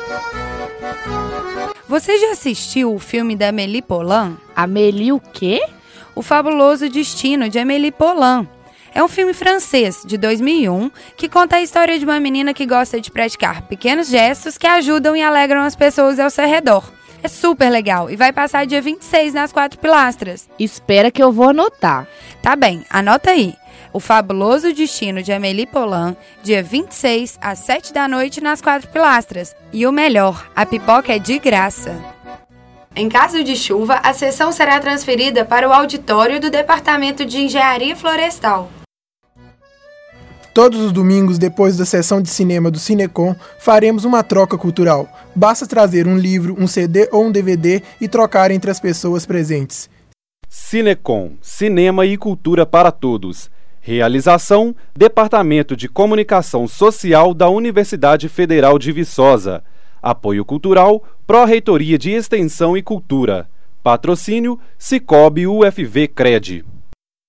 Você já assistiu o filme da Amélie Poulain? Amélie o quê? O Fabuloso Destino de Amélie Poulain. É um filme francês, de 2001, que conta a história de uma menina que gosta de praticar pequenos gestos que ajudam e alegram as pessoas ao seu redor. É super legal e vai passar dia 26 nas 4 Pilastras. Espera que eu vou anotar. Tá bem, anota aí. O Fabuloso Destino de Amélie Poulain, dia 26, às 7 da noite nas 4 Pilastras. E o melhor, a pipoca é de graça. Em caso de chuva, a sessão será transferida para o auditório do Departamento de Engenharia Florestal. Todos os domingos, depois da sessão de cinema do Cinecom, faremos uma troca cultural. Basta trazer um livro, um CD ou um DVD e trocar entre as pessoas presentes. Cinecom, cinema e cultura para todos. Realização: Departamento de Comunicação Social da Universidade Federal de Viçosa. Apoio cultural: Pró-Reitoria de Extensão e Cultura. Patrocínio: Cicobi UFV Cred.